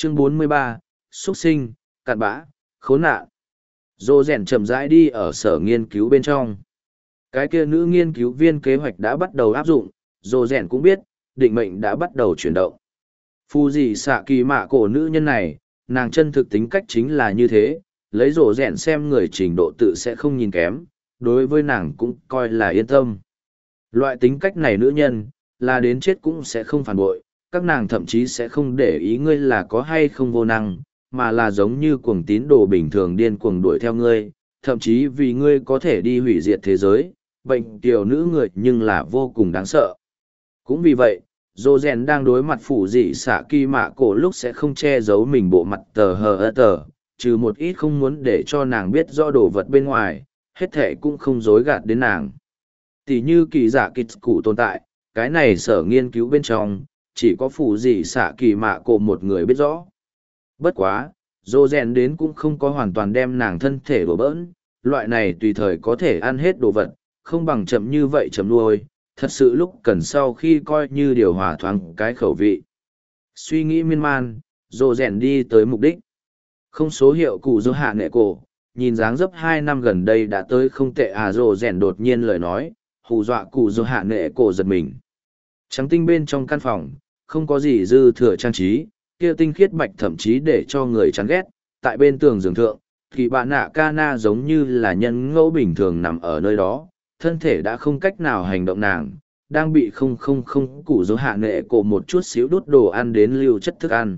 Chương 43, Xuất sinh, cặn bã, khốn nạn. Dô rèn chậm rãi đi ở sở nghiên cứu bên trong. Cái kia nữ nghiên cứu viên kế hoạch đã bắt đầu áp dụng, dô rèn cũng biết, định mệnh đã bắt đầu chuyển động. Phu gì xạ kỳ mạ cổ nữ nhân này, nàng chân thực tính cách chính là như thế, lấy dô rèn xem người trình độ tự sẽ không nhìn kém, đối với nàng cũng coi là yên tâm. Loại tính cách này nữ nhân, là đến chết cũng sẽ không phản bội, các nàng thậm chí sẽ không để ý ngươi là có hay không vô năng, mà là giống như cuồng tín đồ bình thường điên cuồng đuổi theo ngươi, thậm chí vì ngươi có thể đi hủy diệt thế giới, bệnh tiểu nữ người nhưng là vô cùng đáng sợ. Cũng vì vậy, Dô Rèn đang đối mặt phủ dị xạ kỳ mạ cổ lúc sẽ không che giấu mình bộ mặt tờ hờ tờ, trừ một ít không muốn để cho nàng biết rõ đồ vật bên ngoài, hết thể cũng không dối gạt đến nàng. Tỷ như kỳ giả kịch cụ tồn tại, cái này sở nghiên cứu bên trong, chỉ có phủ dị xạ kỳ mạ cổ một người biết rõ. Bất quá, dô rèn đến cũng không có hoàn toàn đem nàng thân thể đổ bỡn, loại này tùy thời có thể ăn hết đồ vật, không bằng chậm như vậy chậm nuôi, thật sự lúc cần sau khi coi như điều hòa thoáng cái khẩu vị. Suy nghĩ miên man, dô rèn đi tới mục đích. Không số hiệu cụ dô hạ nệ cổ, nhìn dáng dấp 2 năm gần đây đã tới không tệ à, dô rèn đột nhiên lời nói, hù dọa cụ dô hạ nệ cổ giật mình. Trắng tinh bên trong căn phòng, không có gì dư thừa trang trí, kia tinh khiết bạch thậm chí để cho người chán ghét, tại bên tường giường thượng, thì bạn nạ ca na giống như là nhân ngẫu bình thường nằm ở nơi đó, thân thể đã không cách nào hành động nàng, đang bị không cụ dỗ hạ nệ cổ một chút xíu đút đồ ăn đến lưu chất thức ăn.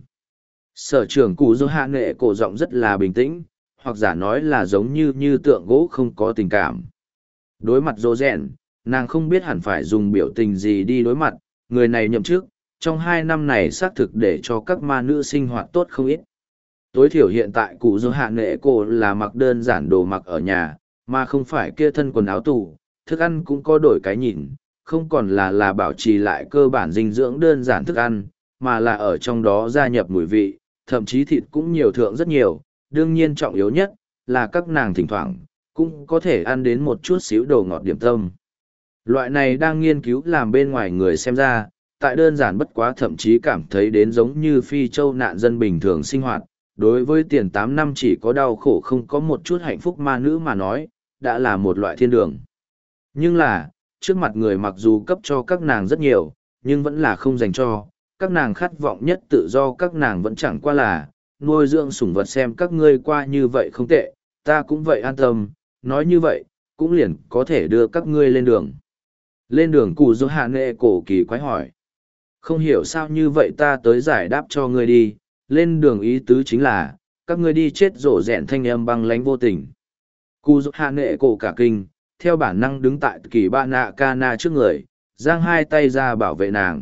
Sở trưởng cụ dỗ hạ nệ cổ giọng rất là bình tĩnh, hoặc giả nói là giống như tượng gỗ không có tình cảm. Đối mặt dỗ rèn, nàng không biết hẳn phải dùng biểu tình gì đi đối mặt, người này nhậm chức, trong 2 năm này xác thực để cho các ma nữ sinh hoạt tốt không ít. Tối thiểu hiện tại cụ dỗ hạ nệ cổ là mặc đơn giản đồ mặc ở nhà, mà không phải kia thân quần áo tủ, thức ăn cũng có đổi cái nhìn, không còn là bảo trì lại cơ bản dinh dưỡng đơn giản thức ăn, mà là ở trong đó gia nhập mùi vị, thậm chí thịt cũng nhiều thượng rất nhiều, đương nhiên trọng yếu nhất là các nàng thỉnh thoảng cũng có thể ăn đến một chút xíu đồ ngọt điểm tâm. Loại này đang nghiên cứu làm bên ngoài người xem ra, tại đơn giản bất quá thậm chí cảm thấy đến giống như phi châu nạn dân bình thường sinh hoạt, đối với tiền 8 năm chỉ có đau khổ không có một chút hạnh phúc ma nữ mà nói, đã là một loại thiên đường. Nhưng là, trước mặt người mặc dù cấp cho các nàng rất nhiều, nhưng vẫn là không dành cho, các nàng khát vọng nhất tự do các nàng vẫn chẳng qua là, nuôi dưỡng sủng vật xem các ngươi qua như vậy không tệ, ta cũng vậy an tâm, nói như vậy, cũng liền có thể đưa các ngươi lên đường. Lên đường cụ dỗ hạ nệ cổ kỳ quái hỏi. Không hiểu sao như vậy ta tới giải đáp cho ngươi đi, lên đường ý tứ chính là, các ngươi đi chết rổ rẹn thanh âm băng lánh vô tình. Cụ dỗ hạ nệ cổ cả kinh, theo bản năng đứng tại kỳ ba nạ ca na trước người, giang hai tay ra bảo vệ nàng.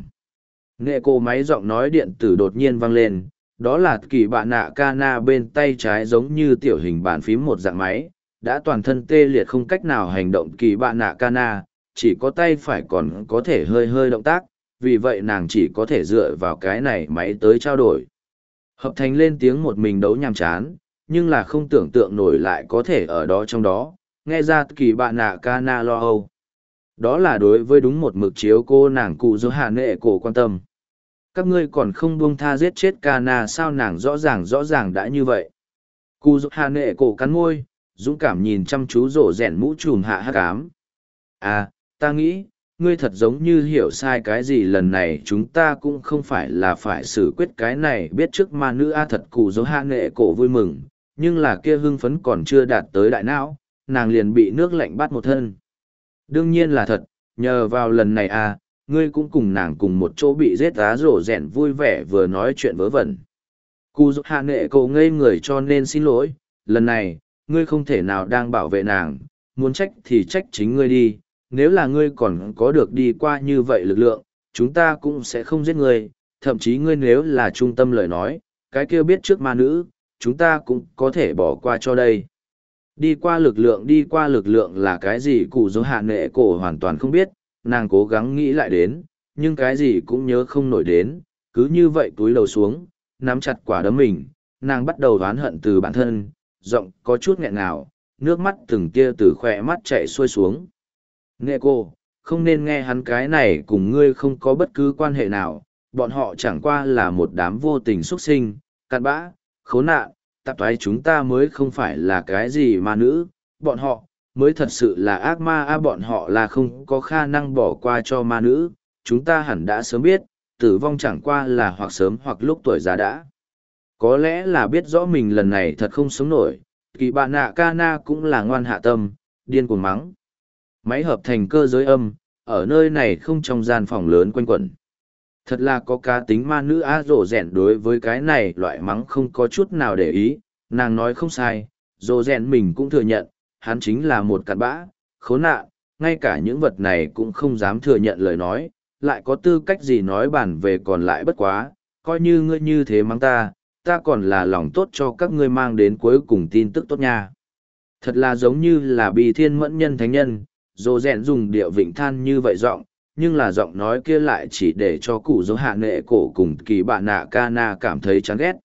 Nệ cổ máy giọng nói điện tử đột nhiên vang lên, đó là kỳ bạn nạ ca na bên tay trái giống như tiểu hình bàn phím một dạng máy, đã toàn thân tê liệt không cách nào hành động kỳ bạn nạ ca na, chỉ có tay phải còn có thể hơi hơi động tác, vì vậy nàng chỉ có thể dựa vào cái này máy tới trao đổi. Hợp thành lên tiếng một mình đấu nhàm chán, nhưng là không tưởng tượng nổi lại có thể ở đó trong đó, nghe ra kỳ bạn nạ ca na lo âu. Đó là đối với đúng một mực chiếu cô nàng cụ dỗ hạ nệ cổ quan tâm. Các ngươi còn không buông tha giết chết ca na sao nàng rõ ràng đã như vậy. Cụ dỗ hạ nệ cổ cắn môi, dũng cảm nhìn chăm chú rổ rèn mũ trùm hạ hắc ám. À, ta nghĩ, ngươi thật giống như hiểu sai cái gì lần này chúng ta cũng không phải là phải xử quyết cái này biết trước ma nữ a thật cụ dỗ hạ nệ cổ vui mừng, nhưng là kia hưng phấn còn chưa đạt tới đại não, nàng liền bị nước lạnh bắt một thân. Đương nhiên là thật, nhờ vào lần này à, ngươi cũng cùng nàng cùng một chỗ bị giết á rổ rèn vui vẻ vừa nói chuyện vớ vẩn. Cụ dỗ hạ nệ cổ ngây người cho nên xin lỗi, lần này, ngươi không thể nào đang bảo vệ nàng, muốn trách thì trách chính ngươi đi, nếu là ngươi còn có được đi qua như vậy lực lượng, chúng ta cũng sẽ không giết ngươi, thậm chí ngươi nếu là trung tâm lời nói, cái kia biết trước ma nữ, chúng ta cũng có thể bỏ qua cho đây. Đi qua lực lượng là cái gì cụ dỗ hạ nệ cổ hoàn toàn không biết, nàng cố gắng nghĩ lại đến, nhưng cái gì cũng nhớ không nổi đến, cứ như vậy túi đầu xuống, nắm chặt quả đấm mình, nàng bắt đầu oán hận từ bản thân, giọng có chút nghẹn ngào, nước mắt từng tia từ khỏe mắt chạy xuôi xuống. Nệ cô, không nên nghe hắn cái này cùng ngươi không có bất cứ quan hệ nào, bọn họ chẳng qua là một đám vô tình xuất sinh, Cặn bã, khốn nạn, tạp thoái chúng ta mới không phải là cái gì ma nữ, bọn họ, mới thật sự là ác ma bọn họ là không có khả năng bỏ qua cho ma nữ, chúng ta hẳn đã sớm biết, tử vong chẳng qua là hoặc sớm hoặc lúc tuổi già đã. Có lẽ là biết rõ mình lần này thật không sống nổi, kỳ bạn nạ ca na cũng là ngoan hạ tâm, điên cuồng mắng. Máy hợp thành cơ giới âm, ở nơi này không trong gian phòng lớn quanh quẩn. Thật là có cá tính ma nữ rồ rèn đối với cái này loại mắng không có chút nào để ý, nàng nói không sai, rồ rèn mình cũng thừa nhận, hắn chính là một cặn bã, khốn nạn, ngay cả những vật này cũng không dám thừa nhận lời nói, lại có tư cách gì nói bản về còn lại bất quá, coi như ngươi như thế mắng ta, ta còn là lòng tốt cho các ngươi mang đến cuối cùng tin tức tốt nha. Thật là giống như là bị thiên mẫn nhân thánh nhân, rồ rèn dùng điệu vịnh than như vậy giọng, nhưng là giọng nói kia lại chỉ để cho cụ dấu hạ nệ cổ cùng kỳ bạn nạ ca na cảm thấy chán ghét.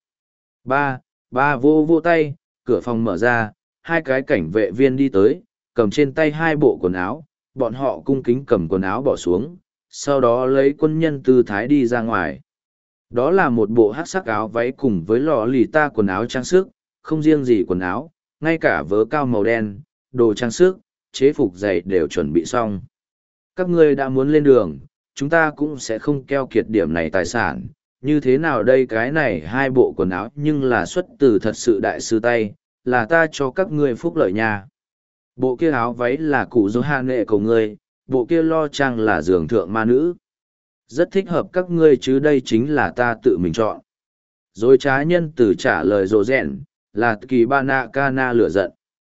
Ba vô tay, cửa phòng mở ra, hai cái cảnh vệ viên đi tới, cầm trên tay hai bộ quần áo, bọn họ cung kính cầm quần áo bỏ xuống, sau đó lấy quân nhân tư thái đi ra ngoài. Đó là một bộ hắc sắc áo váy cùng với lò lì ta quần áo trang sức, không riêng gì quần áo, ngay cả vớ cao màu đen, đồ trang sức, chế phục giày đều chuẩn bị xong. Các ngươi đã muốn lên đường, chúng ta cũng sẽ không keo kiệt điểm này tài sản. Như thế nào đây, cái này hai bộ quần áo nhưng là xuất từ thật sự đại sư tay, là ta cho các ngươi phúc lợi nha. Bộ kia áo váy là cụ dấu hạ nghệ của ngươi, bộ kia lo trang là giường thượng ma nữ. Rất thích hợp các ngươi chứ đây chính là ta tự mình chọn. Rồi trá nhân từ trả lời rồ rèn, là kỳ ba nạ ca na lửa giận.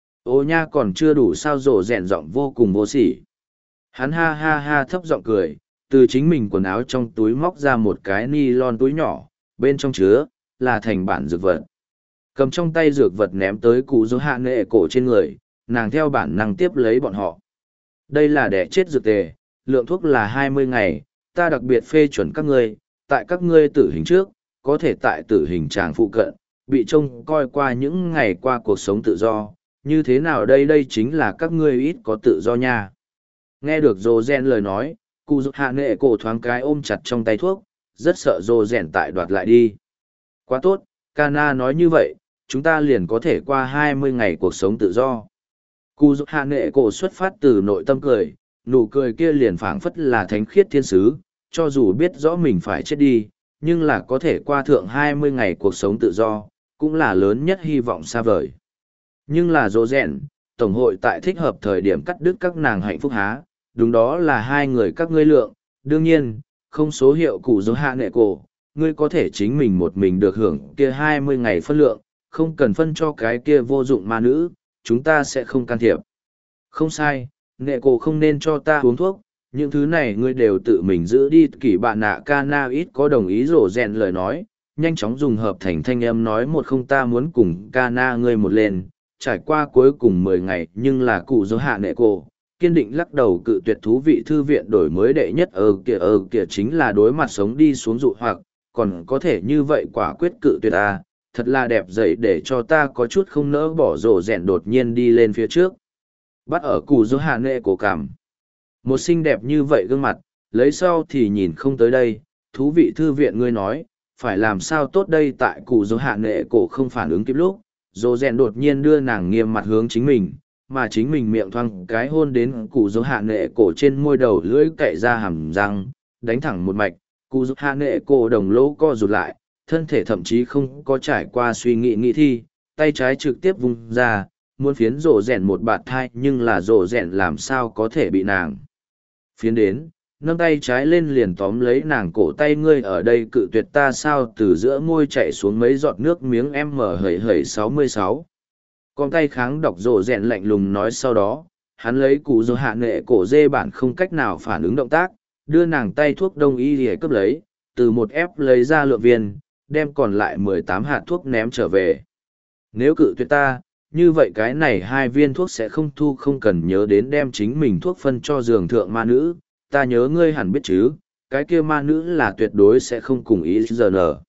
Ô nha, còn chưa đủ sao, rồ rèn giọng vô cùng vô sỉ. Hắn ha ha ha thấp giọng cười, từ chính mình quần áo trong túi móc ra một cái ni lon túi nhỏ, bên trong chứa, là thành bản dược vật. Cầm trong tay dược vật ném tới cụ dấu hạ nghệ cổ trên người, nàng theo bản năng tiếp lấy bọn họ. Đây là đẻ chết dược tề, lượng thuốc là 20 ngày, ta đặc biệt phê chuẩn các ngươi, tại các ngươi tử hình trước, có thể tại tử hình tràng phụ cận, bị trông coi qua những ngày qua cuộc sống tự do, như thế nào đây chính là các ngươi ít có tự do nha. Nghe được Rô Gen lời nói, cụ dục hạ nghệ cổ thoáng cái ôm chặt trong tay thuốc, rất sợ Rô Gen tại đoạt lại đi. Quá tốt, Kana nói như vậy, chúng ta liền có thể qua 20 ngày cuộc sống tự do. Cụ dục hạ nghệ cổ xuất phát từ nội tâm cười, nụ cười kia liền phảng phất là thánh khiết thiên sứ, cho dù biết rõ mình phải chết đi, nhưng là có thể qua thượng 20 ngày cuộc sống tự do, cũng là lớn nhất hy vọng xa vời. Nhưng là Rô Gen, Tổng hội tại thích hợp thời điểm cắt đứt các nàng hạnh phúc há, đúng đó là hai người các ngươi lượng, đương nhiên, không số hiệu cụ dấu hạ nghệ cổ, ngươi có thể chính mình một mình được hưởng kia 20 ngày phân lượng, không cần phân cho cái kia vô dụng ma nữ, chúng ta sẽ không can thiệp. Không sai, nghệ cổ không nên cho ta uống thuốc, những thứ này ngươi đều tự mình giữ đi. Kỷ bạn nạ ca na ít có đồng ý rổ rèn lời nói, nhanh chóng dùng hợp thành thanh âm nói một không, ta muốn cùng ca na ngươi một lên, trải qua cuối cùng 10 ngày nhưng là cụ dấu hạ nghệ cổ kiên định lắc đầu cự tuyệt thú vị thư viện đổi mới đệ nhất kìa chính là đối mặt sống đi xuống dụ hoặc, còn có thể như vậy quả quyết cự tuyệt à, thật là đẹp dậy để cho ta có chút không nỡ bỏ. Rổ rèn đột nhiên đi lên phía trước, bắt ở cụ dỗ hạ nệ cổ cảm. Một xinh đẹp như vậy gương mặt, lấy sau thì nhìn không tới đây, thú vị thư viện ngươi nói, phải làm sao tốt đây. Tại cụ dỗ hạ nệ cổ không phản ứng kịp lúc, rổ rèn đột nhiên đưa nàng nghiêm mặt hướng chính mình, mà chính mình miệng thoang cái hôn đến cụ dấu hạ nệ cổ trên môi đầu lưỡi cậy ra hàm răng, đánh thẳng một mạch, cụ dấu hạ nệ cổ đồng lỗ co rụt lại, thân thể thậm chí không có trải qua suy nghĩ thi, tay trái trực tiếp vung ra, muốn phiến rổ rèn một bạt thai, nhưng là rổ rèn làm sao có thể bị nàng phiến đến, nâng tay trái lên liền tóm lấy nàng cổ tay. Ngươi ở đây cự tuyệt ta sao? Từ giữa môi chạy xuống mấy giọt nước miếng hẩy 66. Con tay kháng đọc rổ rèn lạnh lùng nói, sau đó, hắn lấy cụ dỗ hạ nghệ cổ dê bản không cách nào phản ứng động tác, đưa nàng tay thuốc đông y để cấp lấy, từ một ép lấy ra lượng viên, đem còn lại 18 hạt thuốc ném trở về. Nếu cự tuyệt ta, như vậy cái này 2 viên thuốc sẽ không thu, không cần nhớ đến đem chính mình thuốc phân cho giường thượng ma nữ, ta nhớ ngươi hẳn biết chứ, cái kia ma nữ là tuyệt đối sẽ không cùng ý giờ nở.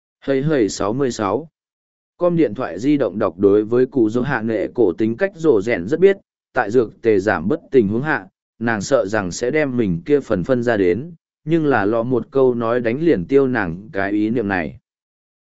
Hẩy 66. Com điện thoại di động đọc đối với cụ dỗ hạ nghệ cổ tính cách rổ rèn rất biết, tại dược tề giảm bất tình huống hạ, nàng sợ rằng sẽ đem mình kia phần phân ra đến, nhưng là lọ một câu nói đánh liền tiêu nàng cái ý niệm này.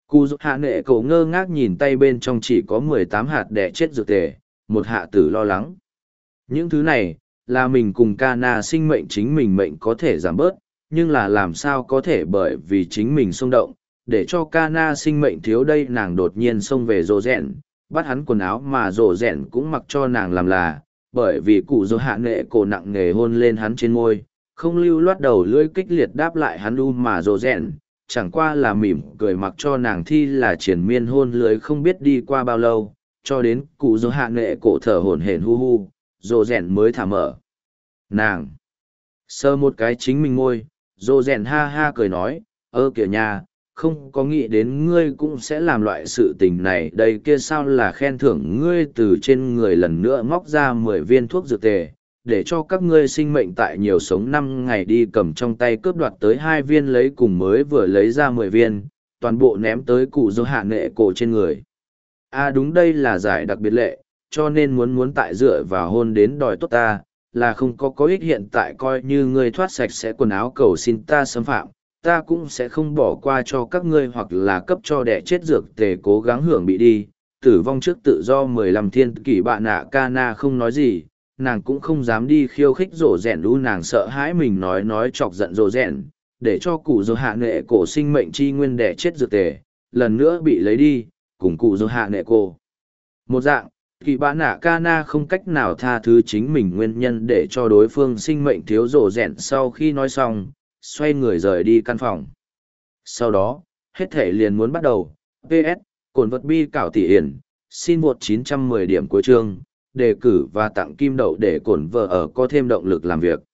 Cụ dục hạ nệ cổ ngơ ngác nhìn tay bên trong chỉ có 18 hạt đẻ chết dược tề, một hạ tử lo lắng. Những thứ này, là mình cùng Kana sinh mệnh chính mình mệnh có thể giảm bớt, nhưng là làm sao có thể bởi vì chính mình xung động, để cho Kana sinh mệnh thiếu đây. Nàng đột nhiên xông về rồ rẹn, bắt hắn quần áo mà rồ rẹn cũng mặc cho nàng làm là, bởi vì cụ dỗ hạ nệ cổ nặng nề hôn lên hắn trên môi, không lưu loát đầu lưỡi kích liệt đáp lại hắn mà rồ rẹn, chẳng qua là mỉm cười mặc cho nàng thi là triển miên hôn lưới không biết đi qua bao lâu, cho đến cụ dỗ hạ nệ cổ thở hổn hển hu hu, rồ rẹn mới thả mở. Nàng sờ một cái chính mình ngôi, rồ rèn ha ha cười nói, kìa nhà, không có nghĩ đến ngươi cũng sẽ làm loại sự tình này đây kia sao là khen thưởng ngươi từ trên người lần nữa móc ra 10 viên thuốc dược tề, để cho các ngươi sinh mệnh tại nhiều sống 5 ngày đi cầm trong tay cướp đoạt tới 2 viên lấy cùng mới vừa lấy ra 10 viên, toàn bộ ném tới cụ dỗ hạ nệ cổ trên người. Đúng đây là giải đặc biệt lệ, cho nên muốn tại dựa vào hôn đến đòi tốt ta, là không có ích hiện tại coi như ngươi thoát sạch sẽ quần áo cầu xin ta xâm phạm, ta cũng sẽ không bỏ qua cho các ngươi hoặc là cấp cho đẻ chết dược tề cố gắng hưởng bị đi, tử vong trước tự do 15 thiên kỷ bạn nạ Kana không nói gì, nàng cũng không dám đi khiêu khích rổ rẹn đu nàng sợ hãi mình nói chọc giận rổ rẹn, để cho cụ dỗ hạ nệ cổ sinh mệnh chi nguyên đẻ chết dược tề, lần nữa bị lấy đi, cùng cụ dỗ hạ nệ cổ. Một dạng, kỳ bạn nạ Kana không cách nào tha thứ chính mình nguyên nhân để cho đối phương sinh mệnh thiếu rổ rẹn sau khi nói xong, xoay người rời đi căn phòng. Sau đó, hết thể liền muốn bắt đầu. PS, cồn vật bi cảo tỷ hiển, xin vượt 910 điểm cuối chương, đề cử và tặng kim đậu để cồn vợ ở có thêm động lực làm việc.